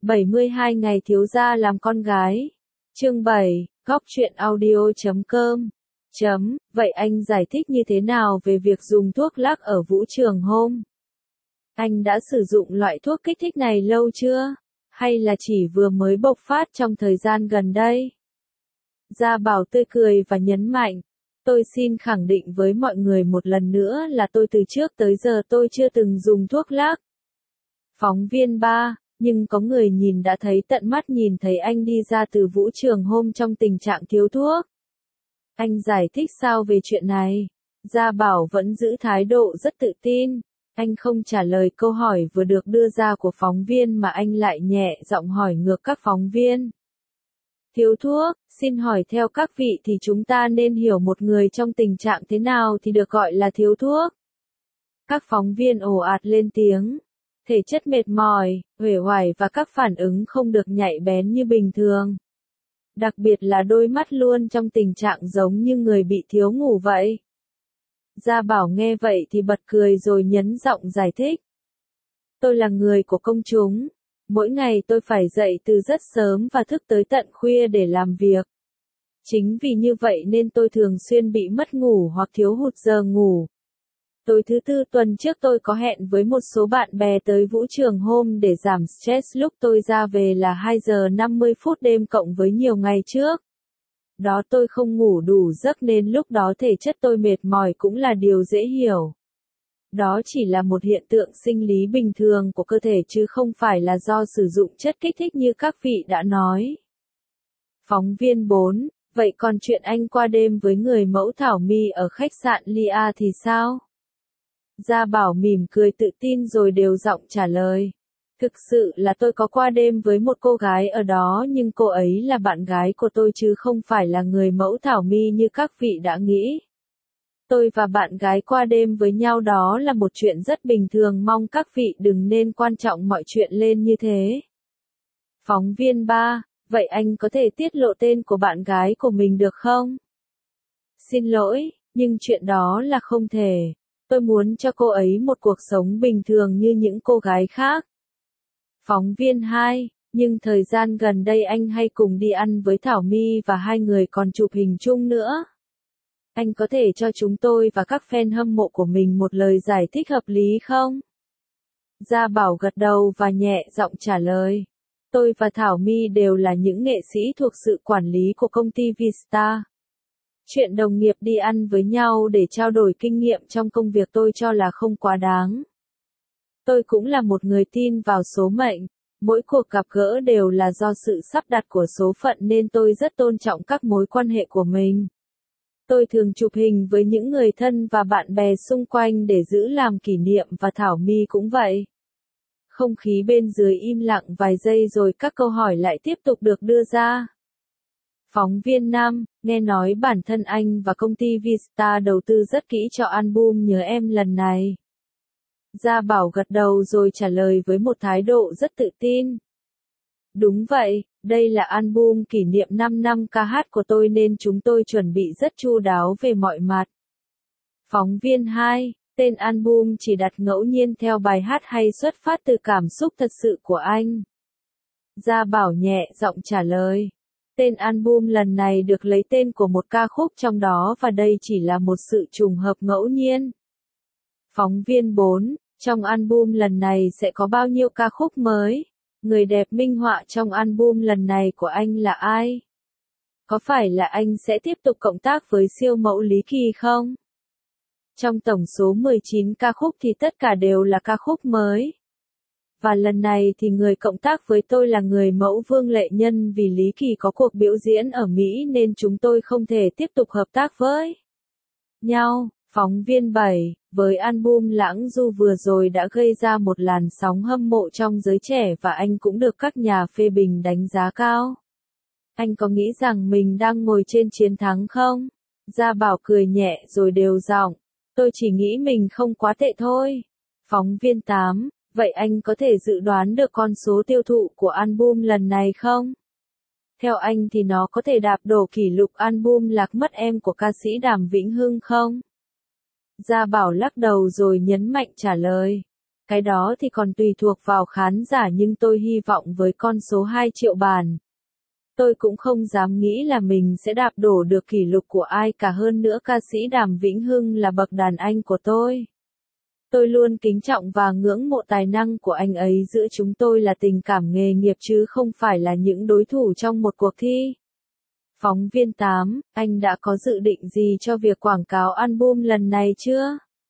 72 ngày thiếu gia làm con gái. Chương 7, góc truyện audio.com. Vậy anh giải thích như thế nào về việc dùng thuốc lắc ở vũ trường hôm? Anh đã sử dụng loại thuốc kích thích này lâu chưa? Hay là chỉ vừa mới bộc phát trong thời gian gần đây? Gia Bảo tươi cười và nhấn mạnh. Tôi xin khẳng định với mọi người một lần nữa là tôi từ trước tới giờ tôi chưa từng dùng thuốc lắc. Phóng viên 3, nhưng có người nhìn đã thấy tận mắt nhìn thấy anh đi ra từ vũ trường hôm trong tình trạng thiếu thuốc. Anh giải thích sao về chuyện này? Gia Bảo vẫn giữ thái độ rất tự tin. Anh không trả lời câu hỏi vừa được đưa ra của phóng viên mà anh lại nhẹ giọng hỏi ngược các phóng viên. Thiếu thuốc, xin hỏi theo các vị thì chúng ta nên hiểu một người trong tình trạng thế nào thì được gọi là thiếu thuốc? Các phóng viên ồ ạt lên tiếng. Thể chất mệt mỏi, uể oải và các phản ứng không được nhạy bén như bình thường. Đặc biệt là đôi mắt luôn trong tình trạng giống như người bị thiếu ngủ vậy. Gia Bảo nghe vậy thì bật cười rồi nhấn giọng giải thích. Tôi là người của công chúng. Mỗi ngày tôi phải dậy từ rất sớm và thức tới tận khuya để làm việc. Chính vì như vậy nên tôi thường xuyên bị mất ngủ hoặc thiếu hụt giờ ngủ. Tối thứ Tư tuần trước tôi có hẹn với một số bạn bè tới vũ trường hôm để giảm stress lúc tôi ra về là 2 giờ 50 phút đêm cộng với nhiều ngày trước. Đó tôi không ngủ đủ giấc nên lúc đó thể chất tôi mệt mỏi cũng là điều dễ hiểu. Đó chỉ là một hiện tượng sinh lý bình thường của cơ thể chứ không phải là do sử dụng chất kích thích như các vị đã nói. Phóng viên 4, vậy còn chuyện anh qua đêm với người mẫu Thảo My ở khách sạn Lia thì sao? Gia Bảo mỉm cười tự tin rồi đều giọng trả lời. Thực sự là tôi có qua đêm với một cô gái ở đó nhưng cô ấy là bạn gái của tôi chứ không phải là người mẫu Thảo My như các vị đã nghĩ. Tôi và bạn gái qua đêm với nhau đó là một chuyện rất bình thường, mong các vị đừng nên quan trọng mọi chuyện lên như thế. Phóng viên 3, vậy anh có thể tiết lộ tên của bạn gái của mình được không? Xin lỗi, nhưng chuyện đó là không thể. Tôi muốn cho cô ấy một cuộc sống bình thường như những cô gái khác. Phóng viên 2, nhưng thời gian gần đây anh hay cùng đi ăn với Thảo My và hai người còn chụp hình chung nữa. Anh có thể cho chúng tôi và các fan hâm mộ của mình một lời giải thích hợp lý không? Gia Bảo gật đầu và nhẹ giọng trả lời. Tôi và Thảo My đều là những nghệ sĩ thuộc sự quản lý của công ty Vista. Chuyện đồng nghiệp đi ăn với nhau để trao đổi kinh nghiệm trong công việc tôi cho là không quá đáng. Tôi cũng là một người tin vào số mệnh. Mỗi cuộc gặp gỡ đều là do sự sắp đặt của số phận nên tôi rất tôn trọng các mối quan hệ của mình. Tôi thường chụp hình với những người thân và bạn bè xung quanh để giữ làm kỷ niệm và Thảo My cũng vậy. Không khí bên dưới im lặng vài giây rồi các câu hỏi lại tiếp tục được đưa ra. Phóng viên 5, nghe nói bản thân anh và công ty Vista đầu tư rất kỹ cho album Nhớ Em lần này. Gia Bảo gật đầu rồi trả lời với một thái độ rất tự tin. Đúng vậy, đây là album kỷ niệm 5 năm ca hát của tôi nên chúng tôi chuẩn bị rất chu đáo về mọi mặt. Phóng viên 2, tên album chỉ đặt ngẫu nhiên theo bài hát hay xuất phát từ cảm xúc thật sự của anh? Gia Bảo nhẹ giọng trả lời. Tên album lần này được lấy tên của một ca khúc trong đó và đây chỉ là một sự trùng hợp ngẫu nhiên. Phóng viên 4, trong album lần này sẽ có bao nhiêu ca khúc mới? Người đẹp minh họa trong album lần này của anh là ai? Có phải là anh sẽ tiếp tục cộng tác với siêu mẫu Lý Kỳ không? Trong tổng số 19 ca khúc thì tất cả đều là ca khúc mới. Và lần này thì người cộng tác với tôi là người mẫu Vương Lệ Nhân vì Lý Kỳ có cuộc biểu diễn ở Mỹ nên chúng tôi không thể tiếp tục hợp tác với nhau. Phóng viên 7, với album Lãng Du vừa rồi đã gây ra một làn sóng hâm mộ trong giới trẻ và anh cũng được các nhà phê bình đánh giá cao. Anh có nghĩ rằng mình đang ngồi trên chiến thắng không? Gia Bảo cười nhẹ rồi đều giọng. Tôi chỉ nghĩ mình không quá tệ thôi. Phóng viên 8, vậy anh có thể dự đoán được con số tiêu thụ của album lần này không? Theo anh thì nó có thể đạp đổ kỷ lục album Lạc Mất Em của ca sĩ Đàm Vĩnh Hưng không? Gia Bảo lắc đầu rồi nhấn mạnh trả lời. Cái đó thì còn tùy thuộc vào khán giả nhưng tôi hy vọng với con số 2 triệu bản. Tôi cũng không dám nghĩ là mình sẽ đạp đổ được kỷ lục của ai cả, hơn nữa ca sĩ Đàm Vĩnh Hưng là bậc đàn anh của tôi. Tôi luôn kính trọng và ngưỡng mộ tài năng của anh ấy, giữa chúng tôi là tình cảm nghề nghiệp chứ không phải là những đối thủ trong một cuộc thi. Phóng viên 8, anh đã có dự định gì cho việc quảng cáo album lần này chưa?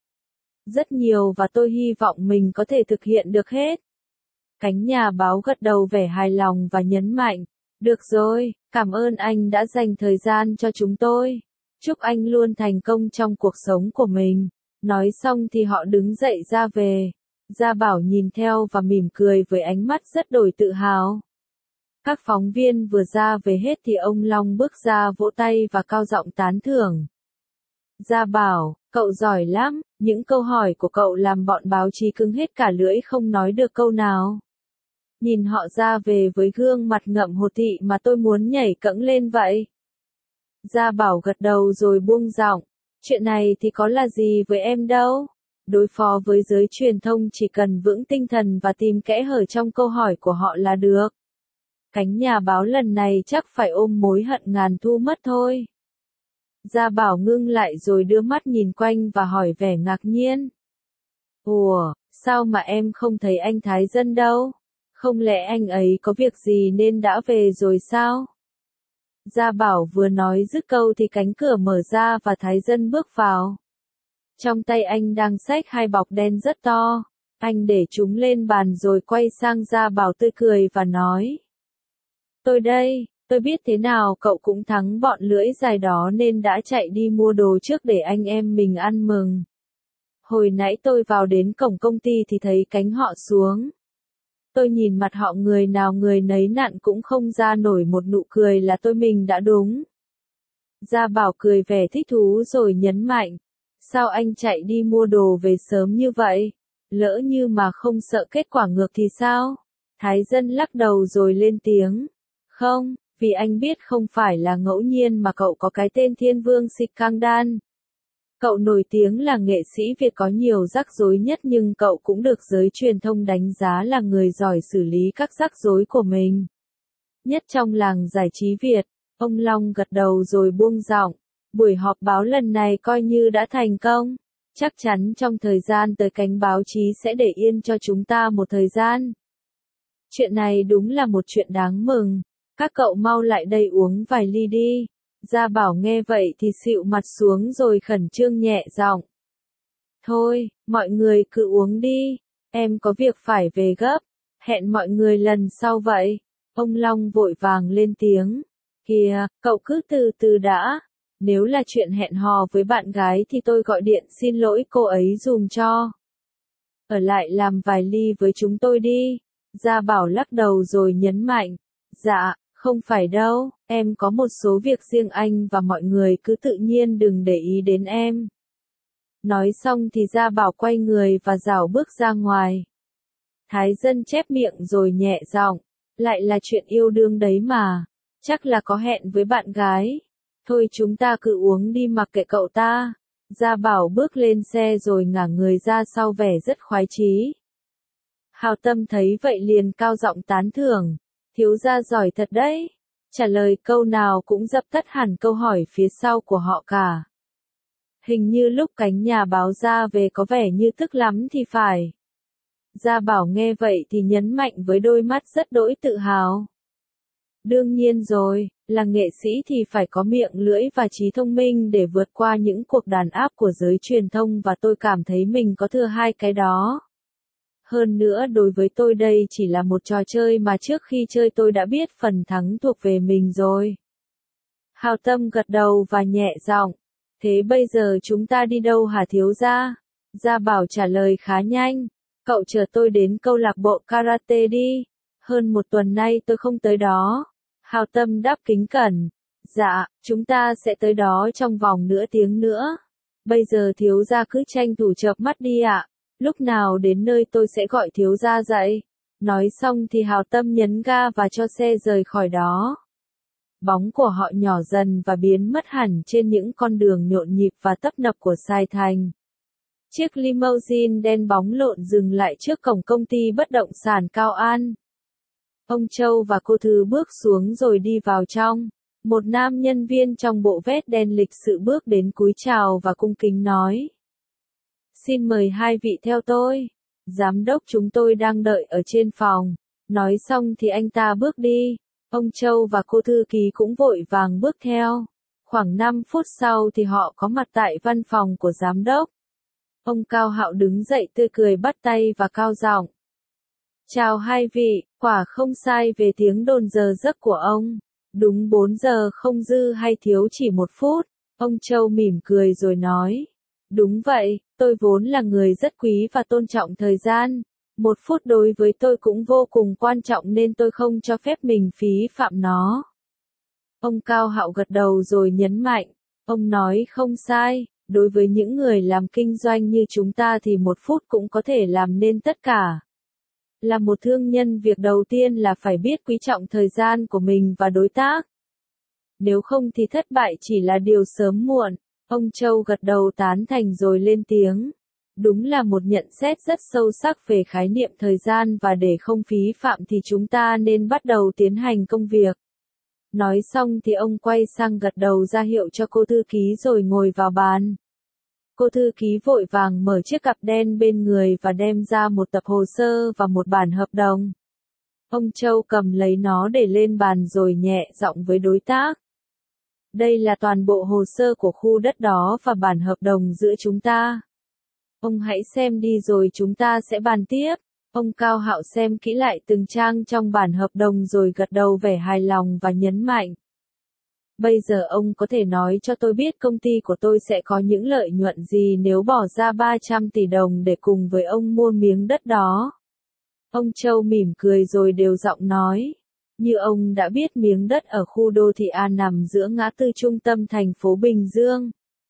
Rất nhiều và tôi hy vọng mình có thể thực hiện được hết. Cánh nhà báo gật đầu vẻ hài lòng và nhấn mạnh. Được rồi, cảm ơn anh đã dành thời gian cho chúng tôi. Chúc anh luôn thành công trong cuộc sống của mình. Nói xong thì họ đứng dậy ra về. Gia Bảo nhìn theo và mỉm cười với ánh mắt rất đổi tự hào. Các phóng viên vừa ra về hết thì ông Long bước ra vỗ tay và cao giọng tán thưởng. Gia Bảo, cậu giỏi lắm, những câu hỏi của cậu làm bọn báo chí cứng hết cả lưỡi không nói được câu nào. Nhìn họ ra về với gương mặt ngậm hột thị mà tôi muốn nhảy cẫng lên vậy. Gia Bảo gật đầu rồi buông giọng. Chuyện này thì có là gì với em đâu. Đối phó với giới truyền thông chỉ cần vững tinh thần và tìm kẽ hở trong câu hỏi của họ là được. Cánh nhà báo lần này chắc phải ôm mối hận ngàn thu mất thôi. Gia Bảo ngưng lại rồi đưa mắt nhìn quanh và hỏi vẻ ngạc nhiên. Ủa, sao mà em không thấy anh Thái Dân đâu? Không lẽ anh ấy có việc gì nên đã về rồi sao? Gia Bảo vừa nói dứt câu thì cánh cửa mở ra và Thái Dân bước vào. Trong tay anh đang xách 2 bọc đen rất to. Anh để chúng lên bàn rồi quay sang Gia Bảo tươi cười và nói. Tôi đây, tôi biết thế nào cậu cũng thắng bọn lưỡi dài đó nên đã chạy đi mua đồ trước để anh em mình ăn mừng. Hồi nãy tôi vào đến cổng công ty thì thấy cánh họ xuống. Tôi nhìn mặt họ người nào người nấy nặn cũng không ra nổi một nụ cười là tôi mình đã đúng. Gia Bảo cười vẻ thích thú rồi nhấn mạnh. Sao anh chạy đi mua đồ về sớm như vậy? Lỡ như mà không sợ kết quả ngược thì sao? Thái Dân lắc đầu rồi lên tiếng. Không, vì anh biết không phải là ngẫu nhiên mà cậu có cái tên Thiên Vương Sikangdan. Cậu nổi tiếng là nghệ sĩ Việt có nhiều rắc rối nhất nhưng cậu cũng được giới truyền thông đánh giá là người giỏi xử lý các rắc rối của mình. Nhất trong làng giải trí Việt, ông Long gật đầu rồi buông giọng. Buổi họp báo lần này coi như đã thành công. Chắc chắn trong thời gian tới cánh báo chí sẽ để yên cho chúng ta một thời gian. Chuyện này đúng là một chuyện đáng mừng. Các cậu mau lại đây uống vài ly đi. Gia Bảo nghe vậy thì xịu mặt xuống rồi khẩn trương nhẹ giọng. Thôi, mọi người cứ uống đi. Em có việc phải về gấp. Hẹn mọi người lần sau vậy. Ông Long vội vàng lên tiếng. Kìa, cậu cứ từ từ đã. Nếu là chuyện hẹn hò với bạn gái thì tôi gọi điện xin lỗi cô ấy dùm cho. Ở lại làm vài ly với chúng tôi đi. Gia Bảo lắc đầu rồi nhấn mạnh. Dạ, không phải đâu, em có một số việc riêng, anh và mọi người cứ tự nhiên đừng để ý đến em. Nói xong thì Gia Bảo quay người và rảo bước ra ngoài. Thái Dân chép miệng rồi nhẹ giọng. Lại là chuyện yêu đương đấy mà. Chắc là có hẹn với bạn gái. Thôi chúng ta cứ uống đi mặc kệ cậu ta. Gia Bảo bước lên xe rồi ngả người ra sau vẻ rất khoái chí. Hào Tâm thấy vậy liền cao giọng tán thưởng. Thiếu gia giỏi thật đấy. Trả lời câu nào cũng dập tắt hẳn câu hỏi phía sau của họ cả. Hình như lúc cánh nhà báo ra về có vẻ như tức lắm thì phải. Gia Bảo nghe vậy thì nhấn mạnh với đôi mắt rất đỗi tự hào. Đương nhiên rồi, là nghệ sĩ thì phải có miệng lưỡi và trí thông minh để vượt qua những cuộc đàn áp của giới truyền thông và tôi cảm thấy mình có thừa hai cái đó. Hơn nữa đối với tôi đây chỉ là một trò chơi mà trước khi chơi tôi đã biết phần thắng thuộc về mình rồi. Hào Tâm gật đầu và nhẹ giọng. Thế bây giờ chúng ta đi đâu hả thiếu gia? Gia Bảo trả lời khá nhanh. Cậu chờ tôi đến câu lạc bộ karate đi. Hơn một tuần nay tôi không tới đó. Hào Tâm đáp kính cẩn. Dạ, chúng ta sẽ tới đó trong vòng nửa tiếng nữa. Bây giờ thiếu gia cứ tranh thủ chợp mắt đi ạ. Lúc nào đến nơi tôi sẽ gọi thiếu gia dậy. Nói xong thì Hào Tâm nhấn ga và cho xe rời khỏi đó. Bóng của họ nhỏ dần và biến mất hẳn trên những con đường nhộn nhịp và tấp nập của Sài Thành. Chiếc limousine đen bóng lộn dừng lại trước cổng công ty bất động sản Cao An. Ông Châu và cô Thư bước xuống rồi đi vào trong. Một nam nhân viên trong bộ vest đen lịch sự bước đến cúi chào và cung kính nói. Xin mời hai vị theo tôi. Giám đốc chúng tôi đang đợi ở trên phòng. Nói xong thì anh ta bước đi. Ông Châu và cô thư ký cũng vội vàng bước theo. Khoảng 5 phút sau thì họ có mặt tại văn phòng của giám đốc. Ông Cao Hạo đứng dậy tươi cười bắt tay và cao giọng. Chào hai vị, quả không sai về tiếng đồn giờ giấc của ông. Đúng 4 giờ không dư hay thiếu chỉ 1 phút. Ông Châu mỉm cười rồi nói. Đúng vậy, tôi vốn là người rất quý và tôn trọng thời gian. 1 phút đối với tôi cũng vô cùng quan trọng nên tôi không cho phép mình phí phạm nó. Ông Cao Hạo gật đầu rồi nhấn mạnh. Ông nói không sai, đối với những người làm kinh doanh như chúng ta thì 1 phút cũng có thể làm nên tất cả. Là một thương nhân việc đầu tiên là phải biết quý trọng thời gian của mình và đối tác. Nếu không thì thất bại chỉ là điều sớm muộn. Ông Châu gật đầu tán thành rồi lên tiếng. Đúng là một nhận xét rất sâu sắc về khái niệm thời gian và để không phí phạm thì chúng ta nên bắt đầu tiến hành công việc. Nói xong thì ông quay sang gật đầu ra hiệu cho cô thư ký rồi ngồi vào bàn. Cô thư ký vội vàng mở chiếc cặp đen bên người và đem ra một tập hồ sơ và một bản hợp đồng. Ông Châu cầm lấy nó để lên bàn rồi nhẹ giọng với đối tác. Đây là toàn bộ hồ sơ của khu đất đó và bản hợp đồng giữa chúng ta. Ông hãy xem đi rồi chúng ta sẽ bàn tiếp. Ông Cao Hạo xem kỹ lại từng trang trong bản hợp đồng rồi gật đầu vẻ hài lòng và nhấn mạnh. Bây giờ ông có thể nói cho tôi biết công ty của tôi sẽ có những lợi nhuận gì nếu bỏ ra 300 tỷ đồng để cùng với ông mua miếng đất đó. Ông Châu mỉm cười rồi đều giọng nói. Như ông đã biết miếng đất ở khu đô thị A nằm giữa ngã tư trung tâm thành phố Bình Dương.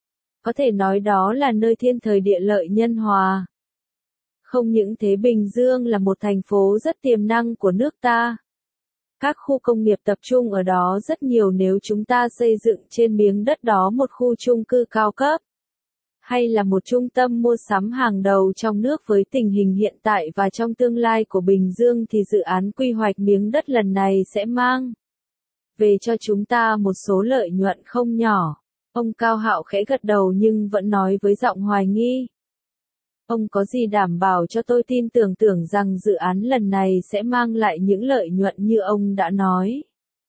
Có thể nói đó là nơi thiên thời địa lợi nhân hòa. Không những thế Bình Dương là một thành phố rất tiềm năng của nước ta. Các khu công nghiệp tập trung ở đó rất nhiều nếu chúng ta xây dựng trên miếng đất đó một khu chung cư cao cấp. Hay là một trung tâm mua sắm hàng đầu trong nước với tình hình hiện tại và trong tương lai của Bình Dương thì dự án quy hoạch miếng đất lần này sẽ mang về cho chúng ta một số lợi nhuận không nhỏ. Ông Cao Hạo khẽ gật đầu nhưng vẫn nói với giọng hoài nghi. Ông có gì đảm bảo cho tôi tin tưởng rằng dự án lần này sẽ mang lại những lợi nhuận như ông đã nói.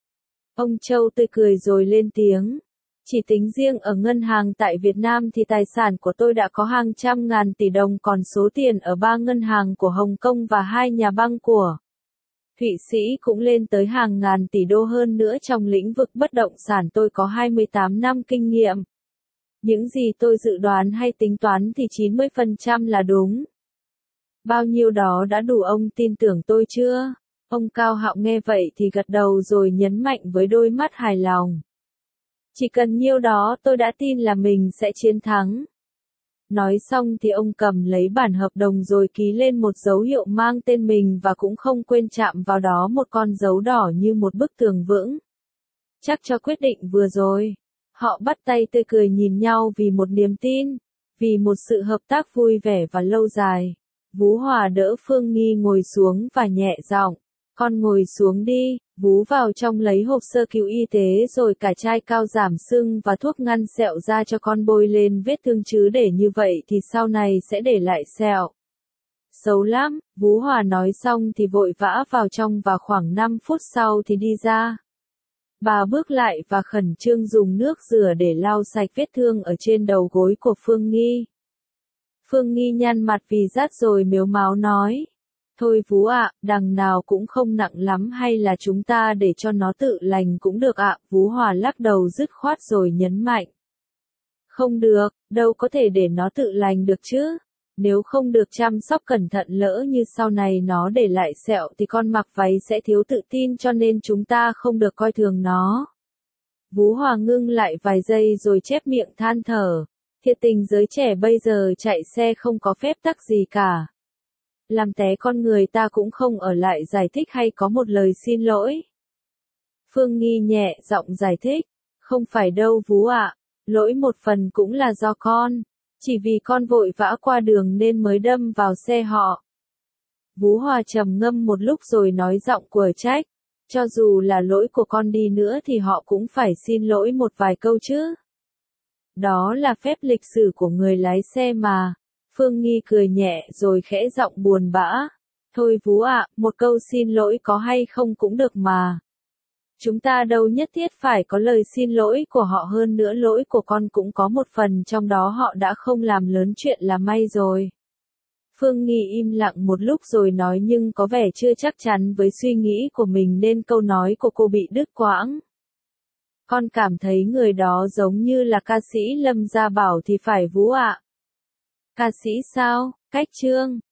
Ông Châu tươi cười rồi lên tiếng. Chỉ tính riêng ở ngân hàng tại Việt Nam thì tài sản của tôi đã có hàng trăm ngàn tỷ đồng còn số tiền ở 3 ngân hàng của Hồng Kông và 2 nhà băng của Thụy Sĩ cũng lên tới hàng ngàn tỷ đô hơn nữa trong lĩnh vực bất động sản tôi có 28 năm kinh nghiệm. Những gì tôi dự đoán hay tính toán thì 90% là đúng. Bao nhiêu đó đã đủ ông tin tưởng tôi chưa? Ông Cao Hạo nghe vậy thì gật đầu rồi nhấn mạnh với đôi mắt hài lòng. Chỉ cần nhiêu đó tôi đã tin là mình sẽ chiến thắng. Nói xong thì ông cầm lấy bản hợp đồng rồi ký lên một dấu hiệu mang tên mình và cũng không quên chạm vào đó một con dấu đỏ như một bức tường vững. Chắc cho quyết định vừa rồi. Họ bắt tay tươi cười nhìn nhau vì một niềm tin, vì một sự hợp tác vui vẻ và lâu dài. Vú Hòa đỡ Phương Nghi ngồi xuống và nhẹ giọng, con ngồi xuống đi. Vú vào trong lấy hộp sơ cứu y tế rồi cả chai cao giảm sưng và thuốc ngăn sẹo ra cho con bôi lên vết thương chứ để như vậy thì sau này sẽ để lại sẹo. Xấu lắm, Vú Hòa nói xong thì vội vã vào trong và khoảng 5 phút sau thì đi ra. Bà bước lại và khẩn trương dùng nước rửa để lau sạch vết thương ở trên đầu gối của Phương Nghi. Phương Nghi nhăn mặt vì rát rồi mếu máo nói. Thôi Vú ạ, đằng nào cũng không nặng lắm hay là chúng ta để cho nó tự lành cũng được ạ. Vú Hòa lắc đầu dứt khoát rồi nhấn mạnh. Không được, đâu có thể để nó tự lành được chứ. Nếu không được chăm sóc cẩn thận lỡ như sau này nó để lại sẹo thì con mặc váy sẽ thiếu tự tin cho nên chúng ta không được coi thường nó. Vú Hòa ngưng lại vài giây rồi chép miệng than thở. Thiệt tình giới trẻ bây giờ chạy xe không có phép tắc gì cả. Làm té con người ta cũng không ở lại giải thích hay có một lời xin lỗi. Phương Nghi nhẹ giọng giải thích. Không phải đâu Vú ạ, lỗi một phần cũng là do con. Chỉ vì con vội vã qua đường nên mới đâm vào xe họ. Vú Hòa trầm ngâm một lúc rồi nói giọng quở trách. Cho dù là lỗi của con đi nữa thì họ cũng phải xin lỗi một vài câu chứ. Đó là phép lịch sử của người lái xe mà. Phương Nghi cười nhẹ rồi khẽ giọng buồn bã. Thôi Vú ạ, một câu xin lỗi có hay không cũng được mà. Chúng ta đâu nhất thiết phải có lời xin lỗi của họ, hơn nữa lỗi của con cũng có một phần trong đó, họ đã không làm lớn chuyện là may rồi. Phương Nghi im lặng một lúc rồi nói nhưng có vẻ chưa chắc chắn với suy nghĩ của mình nên câu nói của cô bị đứt quãng. Con cảm thấy người đó giống như là ca sĩ Lâm Gia Bảo thì phải Vú ạ. Ca sĩ sao? Cách Trương.